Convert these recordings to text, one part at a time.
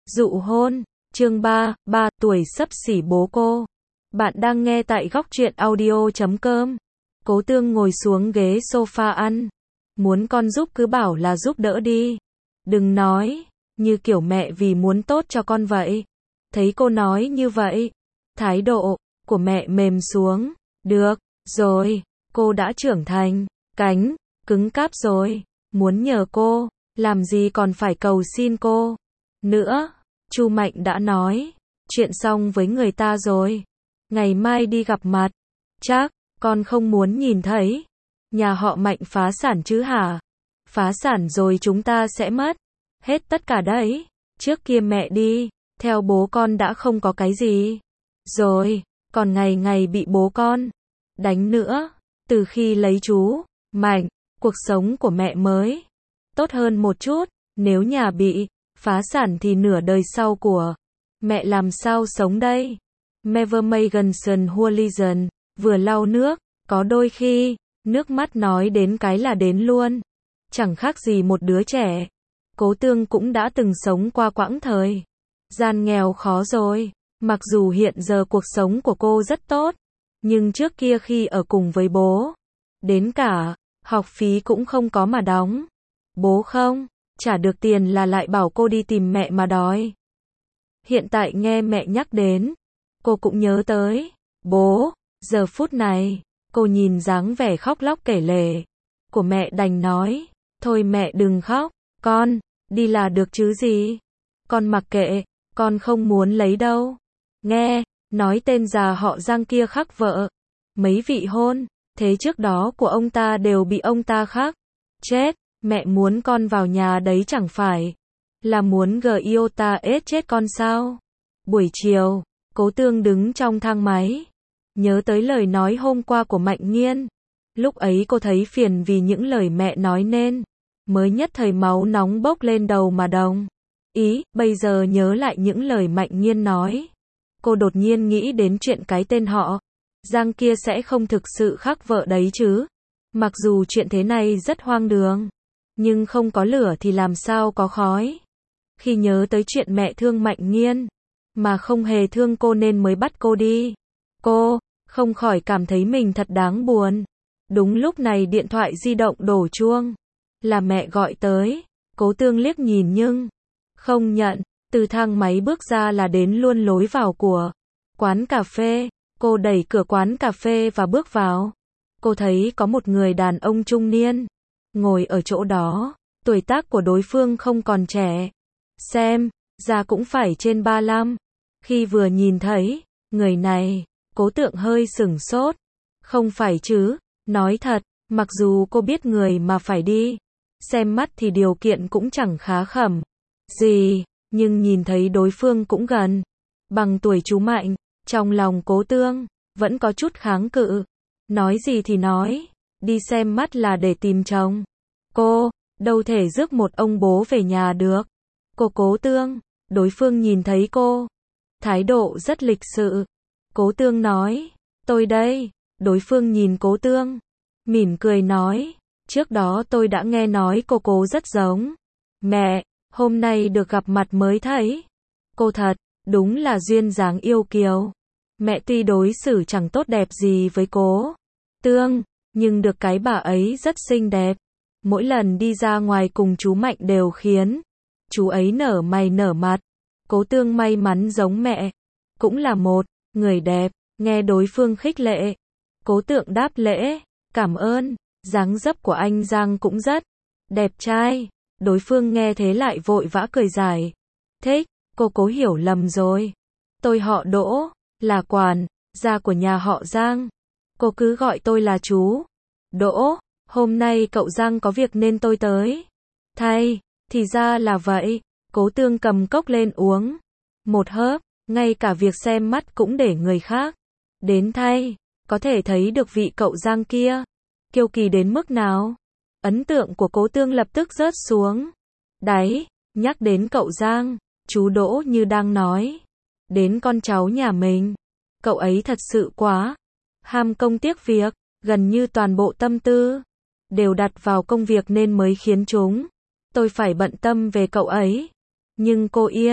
Dụ hôn, chương 3, 3 tuổi xấp xỉ bố cô. Bạn đang nghe tại góc truyện audio.com. Cố Tương ngồi xuống ghế sofa ăn. Muốn con giúp cứ bảo là giúp đỡ đi. Đừng nói, như kiểu mẹ vì muốn tốt cho con vậy. Thấy cô nói như vậy, thái độ của mẹ mềm xuống. Được, rồi, cô đã trưởng thành, cánh, cứng cáp rồi. Muốn nhờ cô, làm gì còn phải cầu xin cô. Nữa, Chu Mạnh đã nói, chuyện xong với người ta rồi. Ngày mai đi gặp mặt. Chắc, con không muốn nhìn thấy. Nhà họ Mạnh phá sản chứ hả? Phá sản rồi chúng ta sẽ mất hết tất cả đấy. Trước kia mẹ đi, theo bố con đã không có cái gì. Rồi, còn ngày ngày bị bố con đánh nữa. Từ khi lấy chú Mạnh, cuộc sống của mẹ mới tốt hơn một chút. Nếu nhà bị phá sản thì nửa đời sau của mẹ làm sao sống đây? Never Meganson Hooligan vừa lau nước, có đôi khi nước mắt nói đến cái là đến luôn. Chẳng khác gì một đứa trẻ. Cố Tương cũng đã từng sống qua quãng thời gian nghèo khó rồi. Mặc dù hiện giờ cuộc sống của cô rất tốt, nhưng trước kia khi ở cùng với bố, đến cả học phí cũng không có mà đóng. Bố không trả được tiền là lại bảo cô đi tìm mẹ mà đòi. Hiện tại nghe mẹ nhắc đến, cô cũng nhớ tới bố. Giờ phút này, cô nhìn dáng vẻ khóc lóc kể lể của mẹ đành nói, thôi mẹ đừng khóc, con đi là được chứ gì. Con mặc kệ, con không muốn lấy đâu. Nghe nói tên già họ Giang kia khắc vợ mấy vị hôn thế trước đó của ông ta đều bị ông ta khắc chết. Mẹ muốn con vào nhà đấy chẳng phải là muốn Giota ết chết con sao? Buổi chiều, Cố Tương đứng trong thang máy, nhớ tới lời nói hôm qua của Mạnh Nghiên. Lúc ấy cô thấy phiền vì những lời mẹ nói nên mới nhất thời máu nóng bốc lên đầu mà đồng ý. Bây giờ nhớ lại những lời Mạnh Nghiên nói, cô đột nhiên nghĩ đến chuyện cái tên họ Giang kia sẽ không thực sự khắc vợ đấy chứ. Mặc dù chuyện thế này rất hoang đường, nhưng không có lửa thì làm sao có khói. Khi nhớ tới chuyện mẹ thương Mạnh Nghiên, mà không hề thương cô nên mới bắt cô đi, cô không khỏi cảm thấy mình thật đáng buồn. Đúng lúc này điện thoại di động đổ chuông, là mẹ gọi tới. Cố Tương liếc nhìn nhưng không nhận. Từ thang máy bước ra là đến luôn lối vào của quán cà phê. Cô đẩy cửa quán cà phê và bước vào. Cô thấy có một người đàn ông trung niên ngồi ở chỗ đó. Tuổi tác của đối phương không còn trẻ, xem ra cũng phải trên 35. Khi vừa nhìn thấy người này, Cố Tượng hơi sửng sốt. Không phải chứ? Nói thật, mặc dù cô biết người mà phải đi xem mắt thì điều kiện cũng chẳng khá khẩm gì, nhưng nhìn thấy đối phương cũng gần bằng tuổi chú Mạnh, trong lòng Cố Tương vẫn có chút kháng cự. Nói gì thì nói, đi xem mắt là để tìm chồng. Cô đâu thể rước một ông bố về nhà được. Cố Tương, đối phương nhìn thấy cô, thái độ rất lịch sự. Cố Tương nói, tôi đây. Đối phương nhìn Cố Tương, mỉm cười nói, trước đó tôi đã nghe nói cô rất giống mẹ, hôm nay được gặp mặt mới thấy. Cô thật, đúng là duyên dáng yêu kiều. Mẹ tuy đối xử chẳng tốt đẹp gì với Cố Tương, nhưng được cái bà ấy rất xinh đẹp. Mỗi lần đi ra ngoài cùng chú Mạnh đều khiến chú ấy nở mày nở mặt. Cố Tương may mắn giống mẹ, cũng là một người đẹp. Nghe đối phương khích lệ, Cố Tượng đáp lễ, cảm ơn. Dáng dấp của anh Giang cũng rất đẹp trai. Đối phương nghe thế lại vội vã cười giải thích, cô hiểu lầm rồi. Tôi họ Đỗ, là quản gia của nhà họ Giang. Cô cứ gọi tôi là chú Đỗ. Hôm nay cậu Giang có việc nên tôi tới thay. Thì ra là vậy. Cố Tương cầm cốc lên uống một hớp. Ngay cả việc xem mắt cũng để người khác đến thay. Có thể thấy được vị cậu Giang kia kiêu kỳ đến mức nào. Ấn tượng của Cố Tương lập tức rớt xuống đáy. Nhắc đến cậu Giang, chú Đỗ như đang nói đến con cháu nhà mình. Cậu ấy thật sự quá ham công tiếc việc, gần như toàn bộ tâm tư đều đặt vào công việc nên mới khiến tôi phải bận tâm về cậu ấy. Nhưng cô yên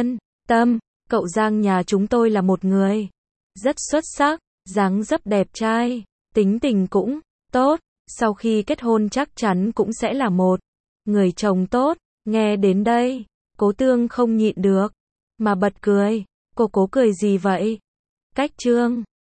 tâm, cậu Giang nhà chúng tôi là một người rất xuất sắc, dáng dấp đẹp trai, tính tình cũng tốt, sau khi kết hôn chắc chắn cũng sẽ là một người chồng tốt. Nghe đến đây, Cố Tương không nhịn được mà bật cười. Cô cố cười gì vậy? Cách Trương